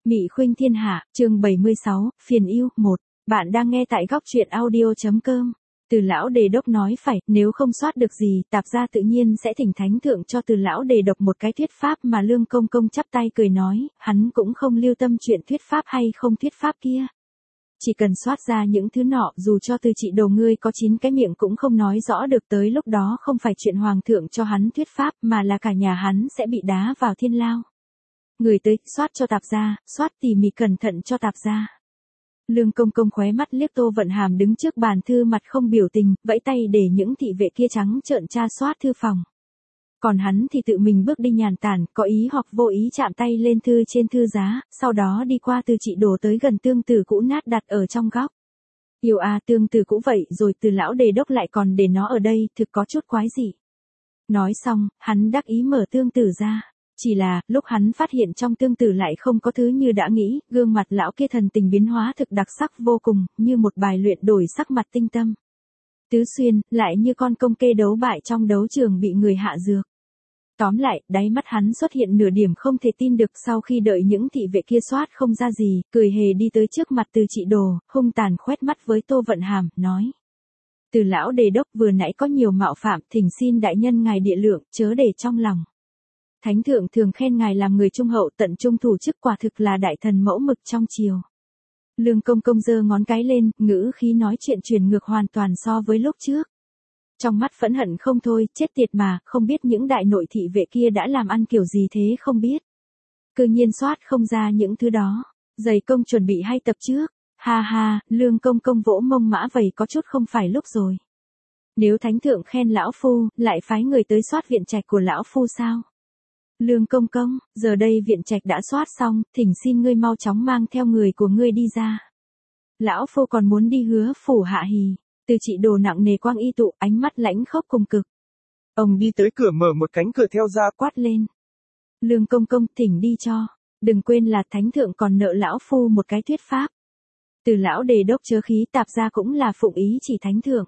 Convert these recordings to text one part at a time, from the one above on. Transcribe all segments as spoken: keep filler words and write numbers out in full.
Mị Khuynh Thiên Hạ, chương bảy mươi sáu, Phiền Yêu, một. Bạn đang nghe tại góc truyện audio.com. Từ lão đề đốc nói phải, nếu không soát được gì, tạp gia tự nhiên sẽ thỉnh thánh thượng cho từ lão đề độc một cái thuyết pháp mà Lương Công Công chắp tay cười nói, hắn cũng không lưu tâm chuyện thuyết pháp hay không thuyết pháp kia. Chỉ cần soát ra những thứ nọ, dù cho từ chị đồ ngươi có chín cái miệng cũng không nói rõ được, tới lúc đó không phải chuyện hoàng thượng cho hắn thuyết pháp mà là cả nhà hắn sẽ bị đá vào thiên lao. Người tới, soát cho tạp gia, soát tỉ mỉ cẩn thận cho tạp gia. Lương Công Công khóe mắt liếc Tô Vận Hàm đứng trước bàn thư mặt không biểu tình, vẫy tay để những thị vệ kia trắng trợn tra soát thư phòng. Còn hắn thì tự mình bước đi nhàn tản, có ý hoặc vô ý chạm tay lên thư trên thư giá, sau đó đi qua từ chị đổ tới gần tương tử cũ nát đặt ở trong góc. Yêu à, tương tử cũ vậy rồi từ lão đề đốc lại còn để nó ở đây, thực có chút quái dị. Nói xong, hắn đắc ý mở tương tử ra. Chỉ là, lúc hắn phát hiện trong tương tử lại không có thứ như đã nghĩ, gương mặt lão kia thần tình biến hóa thực đặc sắc vô cùng, như một bài luyện đổi sắc mặt tinh tâm. Tứ xuyên, lại như con công kê đấu bại trong đấu trường bị người hạ dược. Tóm lại, đáy mắt hắn xuất hiện nửa điểm không thể tin được, sau khi đợi những thị vệ kia soát không ra gì, cười hề đi tới trước mặt từ chị đồ, hung tàn khoét mắt với Tô Vận Hàm, nói. Từ lão đề đốc vừa nãy có nhiều mạo phạm, thỉnh xin đại nhân ngài địa lượng, chớ để trong lòng. Thánh thượng thường khen ngài làm người trung hậu tận trung thủ chức, quả thực là đại thần mẫu mực trong triều. Lương Công Công giơ ngón cái lên, ngữ khí nói chuyện truyền ngược hoàn toàn so với lúc trước. Trong mắt phẫn hận không thôi, chết tiệt mà, không biết những đại nội thị vệ kia đã làm ăn kiểu gì thế không biết. Cư nhiên soát không ra những thứ đó. Giày công chuẩn bị hay tập trước. Ha ha, Lương Công Công vỗ mông mã vầy có chút không phải lúc rồi. Nếu thánh thượng khen lão phu, lại phái người tới soát viện trạch của lão phu sao? Lương Công Công, giờ đây viện trạch đã soát xong, thỉnh xin ngươi mau chóng mang theo người của ngươi đi ra. Lão phu còn muốn đi Hứa phủ hạ hì. Từ chị đồ nặng nề quang y tụ, ánh mắt lãnh khốc cùng cực. Ông đi tới cửa mở một cánh cửa theo ra, quát lên. Lương Công Công, thỉnh đi cho. Đừng quên là thánh thượng còn nợ lão phu một cái thuyết pháp. Từ lão đề đốc chớ khí, tạp gia cũng là phụng ý chỉ thánh thượng.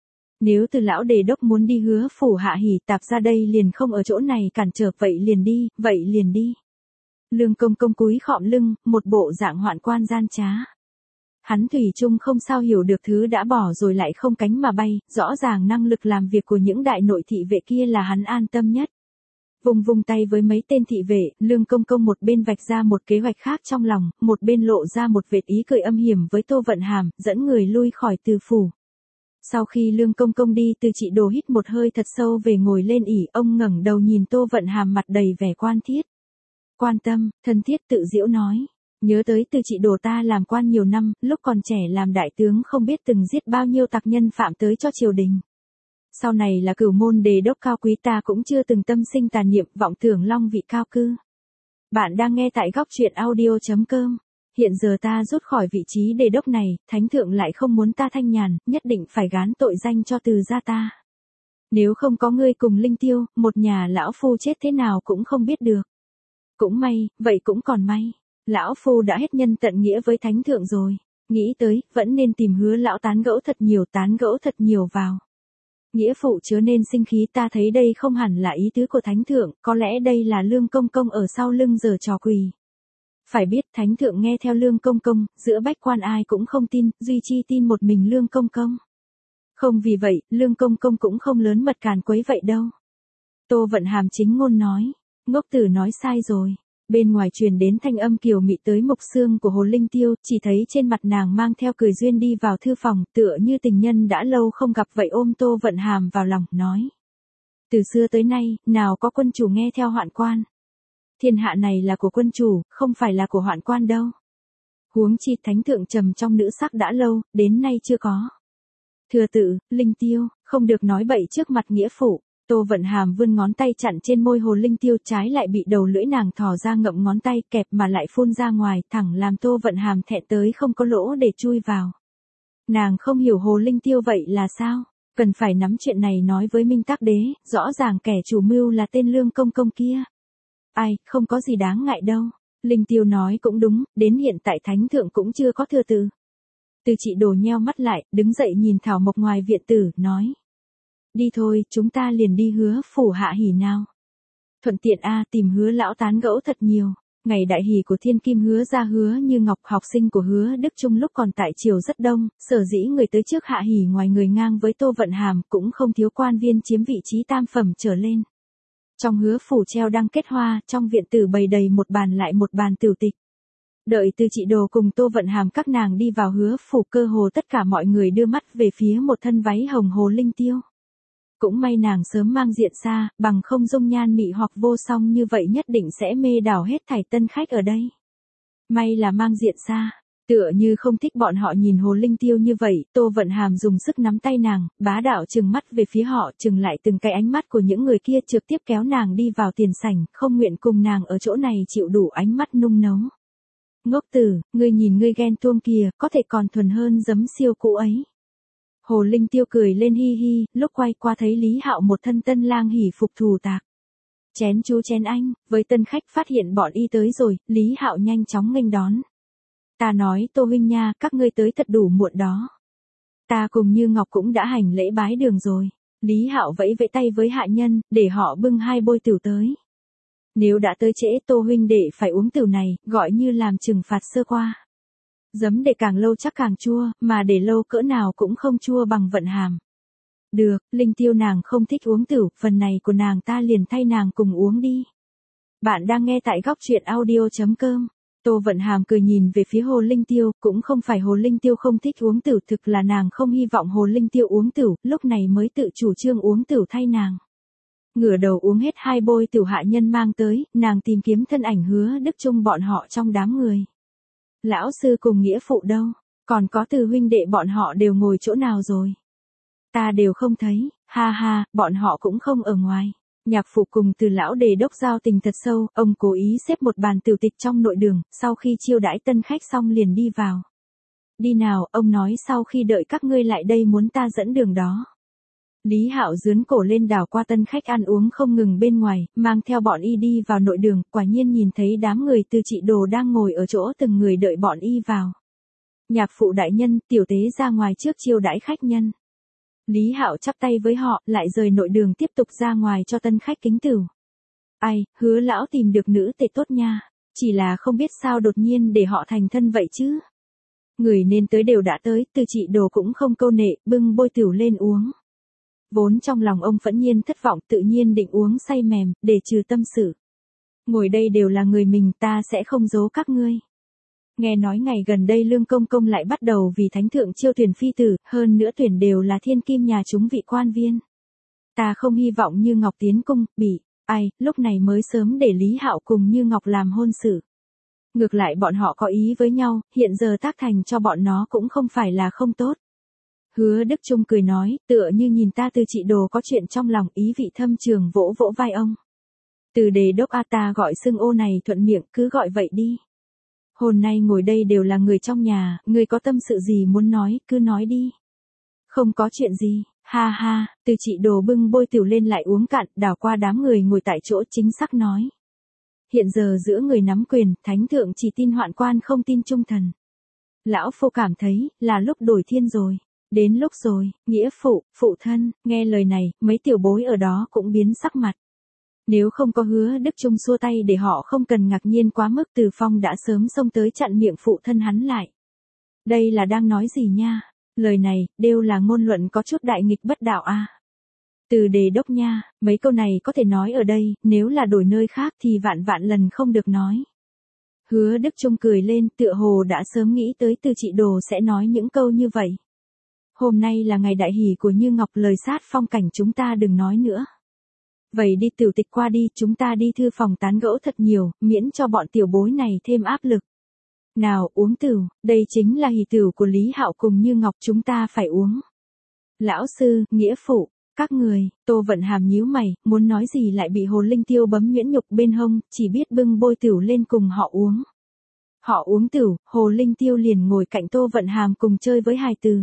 Nếu từ lão đề đốc muốn đi Hứa phủ hạ hỉ, tạp gia đây liền không ở chỗ này cản trở, vậy liền đi, vậy liền đi. Lương Công Công cúi khom lưng, một bộ dạng hoạn quan gian trá. Hắn thủy chung không sao hiểu được thứ đã bỏ rồi lại không cánh mà bay, rõ ràng năng lực làm việc của những đại nội thị vệ kia là hắn an tâm nhất. Vùng vùng tay với mấy tên thị vệ, Lương Công Công một bên vạch ra một kế hoạch khác trong lòng, một bên lộ ra một vệt ý cười âm hiểm với Tô Vận Hàm, dẫn người lui khỏi từ phủ. Sau khi Lương Công Công đi, từ chị đồ hít một hơi thật sâu về ngồi lên ỷ, ông ngẩng đầu nhìn Tô Vận Hàm mặt đầy vẻ quan thiết. Quan tâm, thân thiết tự giễu nói. Nhớ tới từ chị đồ ta làm quan nhiều năm, lúc còn trẻ làm đại tướng không biết từng giết bao nhiêu tặc nhân phạm tới cho triều đình. Sau này là cửu môn đề đốc cao quý, ta cũng chưa từng tâm sinh tà niệm vọng tưởng long vị cao cư. Bạn đang nghe tại góc truyện audio.com. Hiện giờ ta rút khỏi vị trí đề đốc này, thánh thượng lại không muốn ta thanh nhàn, nhất định phải gán tội danh cho từ gia ta. Nếu không có ngươi cùng Linh Tiêu, một nhà lão phu chết thế nào cũng không biết được. Cũng may, vậy cũng còn may. Lão phu đã hết nhân tận nghĩa với thánh thượng rồi. Nghĩ tới, vẫn nên tìm Hứa lão tán gẫu thật nhiều, tán gẫu thật nhiều vào. Nghĩa phụ chớ nên sinh khí, ta thấy đây không hẳn là ý tứ của thánh thượng, có lẽ đây là Lương Công Công ở sau lưng giở trò quỷ. Phải biết thánh thượng nghe theo Lương Công Công, giữa bách quan ai cũng không tin, duy chi tin một mình Lương Công Công. Không vì vậy, Lương Công Công cũng không lớn mật càn quấy vậy đâu. Tô Vận Hàm chính ngôn nói, ngốc tử nói sai rồi. Bên ngoài truyền đến thanh âm kiều mị tới mục xương của Hồ Linh Tiêu, chỉ thấy trên mặt nàng mang theo cười duyên đi vào thư phòng, tựa như tình nhân đã lâu không gặp vậy, ôm Tô Vận Hàm vào lòng, nói. Từ xưa tới nay, nào có quân chủ nghe theo hoạn quan. Thiên hạ này là của quân chủ, không phải là của hoạn quan đâu. Huống chi thánh thượng trầm trong nữ sắc đã lâu, đến nay chưa có. Thừa tự, Linh Tiêu, không được nói bậy trước mặt nghĩa phụ. Tô Vận Hàm vươn ngón tay chặn trên môi Hồ Linh Tiêu, trái lại bị đầu lưỡi nàng thò ra ngậm ngón tay kẹp mà lại phun ra ngoài, thẳng làm Tô Vận Hàm thẹn tới không có lỗ để chui vào. Nàng không hiểu Hồ Linh Tiêu vậy là sao, cần phải nắm chuyện này nói với Minh Tác Đế, rõ ràng kẻ chủ mưu là tên Lương Công Công kia. Ai, không có gì đáng ngại đâu. Linh Tiêu nói cũng đúng, đến hiện tại thánh thượng cũng chưa có thừa tự. Từ chị đồ nheo mắt lại, đứng dậy nhìn Thảo Mộc ngoài viện tử, nói. Đi thôi, chúng ta liền đi Hứa phủ hạ hỉ nào. Thuận tiện a tìm Hứa lão tán gẫu thật nhiều. Ngày đại hỷ của thiên kim Hứa Gia Hứa Như Ngọc, học sinh của Hứa Đức Trung lúc còn tại triều rất đông, sở dĩ người tới trước hạ hỷ ngoài người ngang với Tô Vận Hàm cũng không thiếu quan viên chiếm vị trí tam phẩm trở lên. Trong hứa phủ treo đăng kết hoa, trong viện tử bày đầy một bàn lại một bàn tửu tịch. Đợi Từ Trị Đồ cùng Tô Vận Hàm các nàng đi vào hứa phủ, cơ hồ tất cả mọi người đưa mắt về phía một thân váy hồng Hồ Linh Tiêu. Cũng may nàng sớm mang diện xa, bằng không dung nhan mị hoặc vô song như vậy nhất định sẽ mê đảo hết thảy tân khách ở đây. May là mang diện xa, tựa như không thích bọn họ nhìn Hồ Linh Tiêu như vậy, Tô Vận Hàm dùng sức nắm tay nàng, bá đạo trừng mắt về phía họ, trừng lại từng cái ánh mắt của những người kia, trực tiếp kéo nàng đi vào tiền sảnh, không nguyện cùng nàng ở chỗ này chịu đủ ánh mắt nung nấu. Ngốc tử, ngươi nhìn ngươi ghen tuông kìa, có thể còn thuần hơn giấm siêu cũ ấy. Hồ Linh Tiêu cười lên hi hi, lúc quay qua thấy Lý Hạo một thân tân lang hỉ phục thù tạc. Chén chú chén anh, với tân khách phát hiện bọn y tới rồi, Lý Hạo nhanh chóng nghênh đón. Ta nói Tô huynh nha, các ngươi tới thật đủ muộn đó. Ta cùng Như Ngọc cũng đã hành lễ bái đường rồi. Lý Hạo vẫy vẫy tay với hạ nhân, để họ bưng hai bôi tửu tới. Nếu đã tới trễ, Tô huynh đệ phải uống tửu này, gọi như làm trừng phạt sơ qua. Giấm để càng lâu chắc càng chua, mà để lâu cỡ nào cũng không chua bằng Vận Hàm. Được, Linh Tiêu nàng không thích uống tửu, phần này của nàng ta liền thay nàng cùng uống đi. Bạn đang nghe tại góc truyện audio chấm com. Tô Vận Hàm cười nhìn về phía Hồ Linh Tiêu, cũng không phải Hồ Linh Tiêu không thích uống tửu, thực là nàng không hy vọng Hồ Linh Tiêu uống tửu, lúc này mới tự chủ trương uống tửu thay nàng. Ngửa đầu uống hết hai bôi tửu hạ nhân mang tới, nàng tìm kiếm thân ảnh Hứa Đức Trung bọn họ trong đám người. Lão sư cùng nghĩa phụ đâu, còn có Từ huynh đệ bọn họ đều ngồi chỗ nào rồi? Ta đều không thấy, ha ha, bọn họ cũng không ở ngoài. Nhạc phụ cùng Từ lão đề đốc giao tình thật sâu, ông cố ý xếp một bàn tửu tịch trong nội đường, sau khi chiêu đãi tân khách xong liền đi vào. Đi nào, ông nói sau khi đợi các ngươi lại đây muốn ta dẫn đường đó. Lý Hạo dướn cổ lên đảo qua tân khách ăn uống không ngừng bên ngoài, mang theo bọn y đi vào nội đường, quả nhiên nhìn thấy đám người Từ Trị Đồ đang ngồi ở chỗ từng người đợi bọn y vào. Nhạc phụ đại nhân, tiểu tế ra ngoài trước chiêu đãi khách nhân. Lý Hạo chắp tay với họ, lại rời nội đường tiếp tục ra ngoài cho tân khách kính tửu. Ai, Hứa lão tìm được nữ tể tốt nha, chỉ là không biết sao đột nhiên để họ thành thân vậy chứ. Người nên tới đều đã tới, Từ Trị Đồ cũng không câu nệ, bưng bôi tửu lên uống. Vốn trong lòng ông phẫn nhiên thất vọng, tự nhiên định uống say mềm, để trừ tâm sự. Ngồi đây đều là người mình, ta sẽ không giấu các ngươi. Nghe nói ngày gần đây Lương Công Công lại bắt đầu vì thánh thượng chiêu tuyển phi tử, hơn nữa tuyển đều là thiên kim nhà chúng vị quan viên. Ta không hy vọng Như Ngọc tiến cung, bị, ai, lúc này mới sớm để Lý Hạo cùng Như Ngọc làm hôn sự. Ngược lại bọn họ có ý với nhau, hiện giờ tác thành cho bọn nó cũng không phải là không tốt. Hứa Đức Trung cười nói, tựa như nhìn ta Từ Trị Đồ có chuyện trong lòng, ý vị thâm trường vỗ vỗ vai ông. Từ đề đốc a ta gọi xưng ô này thuận miệng, cứ gọi vậy đi. Hôm nay ngồi đây đều là người trong nhà, người có tâm sự gì muốn nói, cứ nói đi. Không có chuyện gì, ha ha, Từ Trị Đồ bưng bôi tửu lên lại uống cạn, đảo qua đám người ngồi tại chỗ chính xác nói. Hiện giờ giữa người nắm quyền, thánh thượng chỉ tin hoạn quan không tin trung thần. Lão phu cảm thấy, là lúc đổi thiên rồi. Đến lúc rồi, nghĩa phụ, phụ thân, nghe lời này, mấy tiểu bối ở đó cũng biến sắc mặt. Nếu không có Hứa Đức Trung xua tay để họ không cần ngạc nhiên quá mức, Từ Phong đã sớm xông tới chặn miệng phụ thân hắn lại. Đây là đang nói gì nha? Lời này, đều là ngôn luận có chút đại nghịch bất đạo a. Từ đề đốc nha, mấy câu này có thể nói ở đây, nếu là đổi nơi khác thì vạn vạn lần không được nói. Hứa Đức Trung cười lên, tựa hồ đã sớm nghĩ tới Từ Trị Đồ sẽ nói những câu như vậy. Hôm nay là ngày đại hỷ của Như Ngọc, lời sát phong cảnh chúng ta đừng nói nữa. Vậy đi tửu tịch qua đi, chúng ta đi thư phòng tán gẫu thật nhiều, miễn cho bọn tiểu bối này thêm áp lực. Nào, uống tửu, đây chính là hỷ tửu của Lý Hạo cùng Như Ngọc, chúng ta phải uống. Lão sư, nghĩa phụ, các người, Tô Vận Hàm nhíu mày, muốn nói gì lại bị Hồ Linh Tiêu bấm nhuyễn nhục bên hông, chỉ biết bưng bôi tửu lên cùng họ uống. Họ uống tửu, Hồ Linh Tiêu liền ngồi cạnh Tô Vận Hàm cùng chơi với hài tử.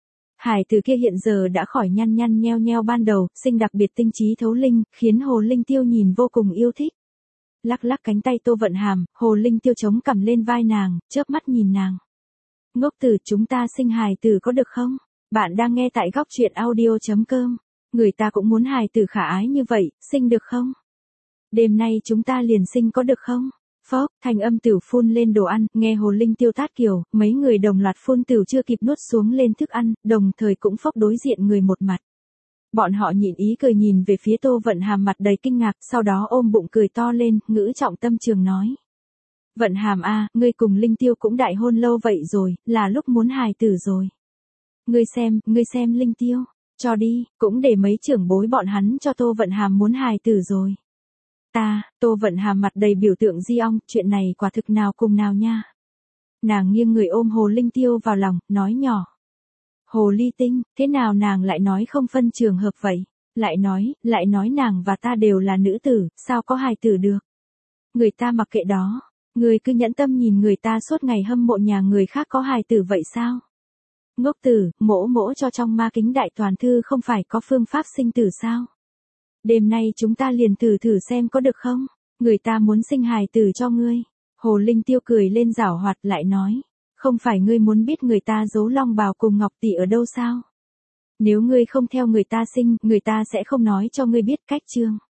Hải tử kia hiện giờ đã khỏi nhăn nhăn nheo nheo ban đầu, sinh đặc biệt tinh trí thấu linh, khiến Hồ Linh Tiêu nhìn vô cùng yêu thích. Lắc lắc cánh tay Tô Vận Hàm, Hồ Linh Tiêu chống cằm lên vai nàng, chớp mắt nhìn nàng. Ngốc tử, chúng ta sinh hài tử có được không? Bạn đang nghe tại góc truyện audio chấm com. Người ta cũng muốn hài tử khả ái như vậy, sinh được không? Đêm nay chúng ta liền sinh có được không? Phốc, thanh âm tửu phun lên đồ ăn, nghe Hồ Linh Tiêu tát kiểu, mấy người đồng loạt phun tửu chưa kịp nuốt xuống lên thức ăn, đồng thời cũng phốc đối diện người một mặt. Bọn họ nhịn ý cười nhìn về phía Tô Vận Hàm mặt đầy kinh ngạc, sau đó ôm bụng cười to lên, ngữ trọng tâm trường nói. Vận Hàm a, ngươi cùng Linh Tiêu cũng đại hôn lâu vậy rồi, là lúc muốn hài tử rồi. Ngươi xem, ngươi xem Linh Tiêu, cho đi, cũng để mấy trưởng bối bọn hắn cho Tô Vận Hàm muốn hài tử rồi. Ta, Tô Vận Hàm mặt đầy biểu tượng di ong, chuyện này quả thực nào cùng nào nha. Nàng nghiêng người ôm Hồ Linh Tiêu vào lòng, nói nhỏ. Hồ Ly Tinh, thế nào nàng lại nói không phân trường hợp vậy? Lại nói, lại nói nàng và ta đều là nữ tử, sao có hài tử được? Người ta mặc kệ đó, người cứ nhẫn tâm nhìn người ta suốt ngày hâm mộ nhà người khác có hài tử vậy sao? Ngốc tử, mỗ mỗ cho trong ma kính đại toàn thư không phải có phương pháp sinh tử sao? Đêm nay chúng ta liền thử thử xem có được không? Người ta muốn sinh hài tử cho ngươi. Hồ Linh Tiêu cười lên giảo hoạt lại nói. Không phải ngươi muốn biết người ta giấu long bào cùng ngọc tỷ ở đâu sao? Nếu ngươi không theo người ta sinh, người ta sẽ không nói cho ngươi biết cách chương.